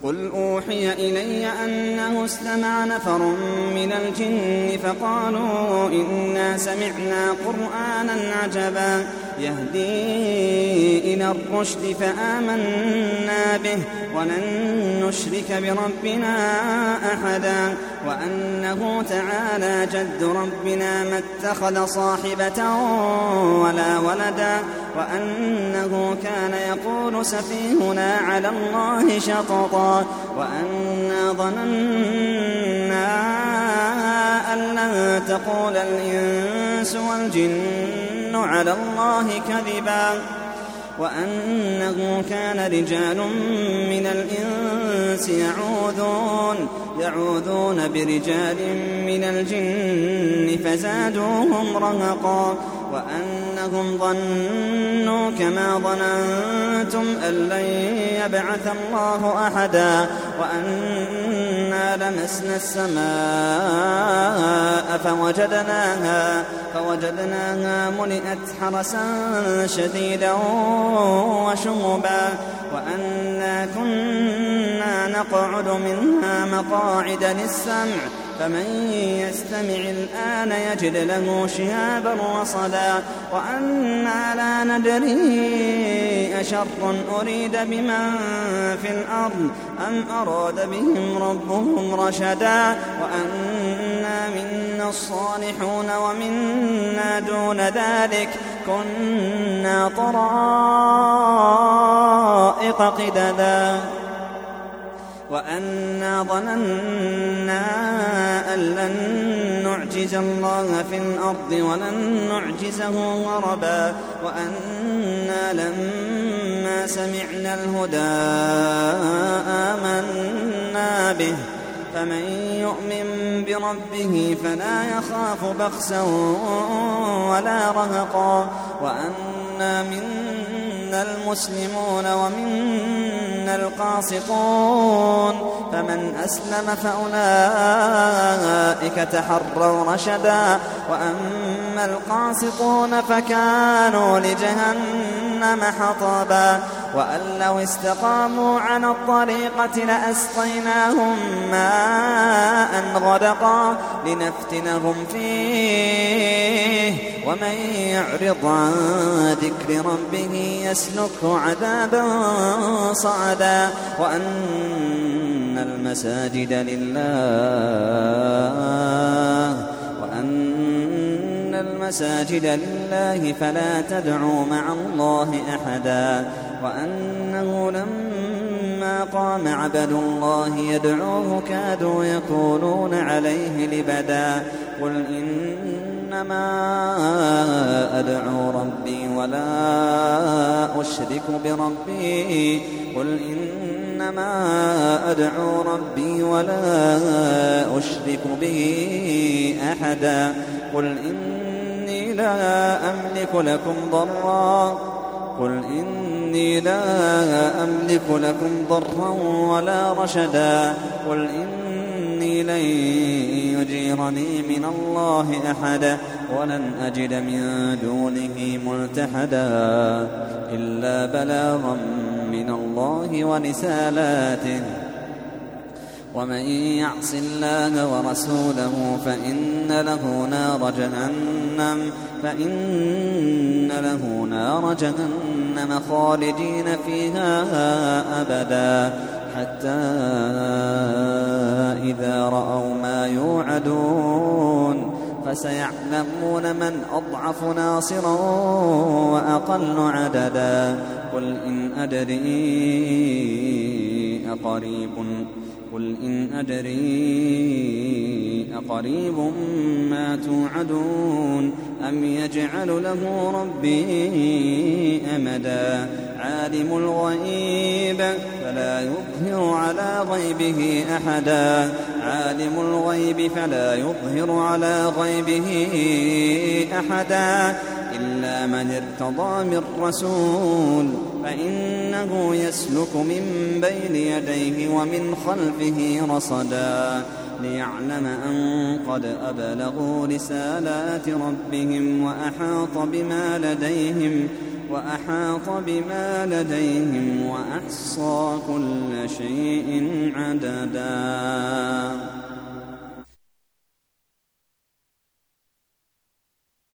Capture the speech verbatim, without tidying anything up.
قل أوحي إلي أنه استمع نفر من الجن فقالوا إنا سمعنا قرآنا عجبا يهدي إلى الرشد فآمنا به ولن نشرك بربنا أحدا وأنه تعالى جد ربنا ما اتخذ صاحبة ولا ولدا وأنه كان يقول سفيهنا على الله شططا وأنا ظننا أن لن تقول الإنس والجن على الله كذبا وأنه كان رجال من الإنس يعوذون يعوذون برجال من الجن فزادوهم رهقا وأنهم ظنوا كما ظننتم أن لن يبعث الله أحدا وأنا لمسنا السماء فوجدناها فوجدناها ملئت حرسا شديدا وشهبا وأنا كنا نقعد منها مقاعد للسمع فمن يستمع الآن يجد له شهابا رصدا وأنا لا ندري أشر أريد بمن في الأرض أم أراد بهم ربهم رشدا وأنا منا الصالحون ومنا دون ذلك كنا طرائق قددا وأنا ظننا أن لن نعجز الله في الأرض ولن نعجزه هربا وأنا لما سمعنا الهدى آمنا به فمن يؤمن بربه فلا يخاف بخسا ولا رهقا وأنا منا المسلمون ومنا القاسطون فمن أسلم فأولئك تحروا رشدا وأما القاسطون فكانوا لجهنم حطبا وأن لو استقاموا على الطريقة لأسقيناهم ماء غدقا لنفتنهم فيه ومن يعرض عن ذكر ربه يسلكه عذابا صعدا وأن المساجد لله وأن المساجد لله فلا تدعوا مع الله أحدا وأنه لما قام عبد الله يدعوه كادوا يكونون عليه لبدا قل إنما أدعو ربي ولا أشرك بربي قل إنما أدعو ربي ولا أشرك به أحدا قل إني لا أملك لكم ضرا قل إني لا أملك لكم ضرا ولا رشدا قل إني لن يجيرني من الله أحد ولن أجد من دونه ملتحدا إلا بلاغا من الله ورسالاته ومن يعص الله ورسوله فإن له نار جهنم فإن له نار جهنم خالدين فيها أبدا حتى إذا رأوا ما يوعدون فسيعلمون من أضعف ناصرا وأقل عددا قل إن أدري أقريب قل إن أدري أقريب ما توعدون أم يجعل له ربي أمدا عالم الغيب فلا يظهر على غيبه أحدا عالم الغيب فلا يظهر على غيبه أحدا إلا من ارتضى من رسول فإنه يسلك من بين يديه ومن خلفه رصدا ليعلم أن قد أبلغوا رسالات ربهم وأحاط بما لديهم وأحاط بما لديهم وأحصى كل شيء مددا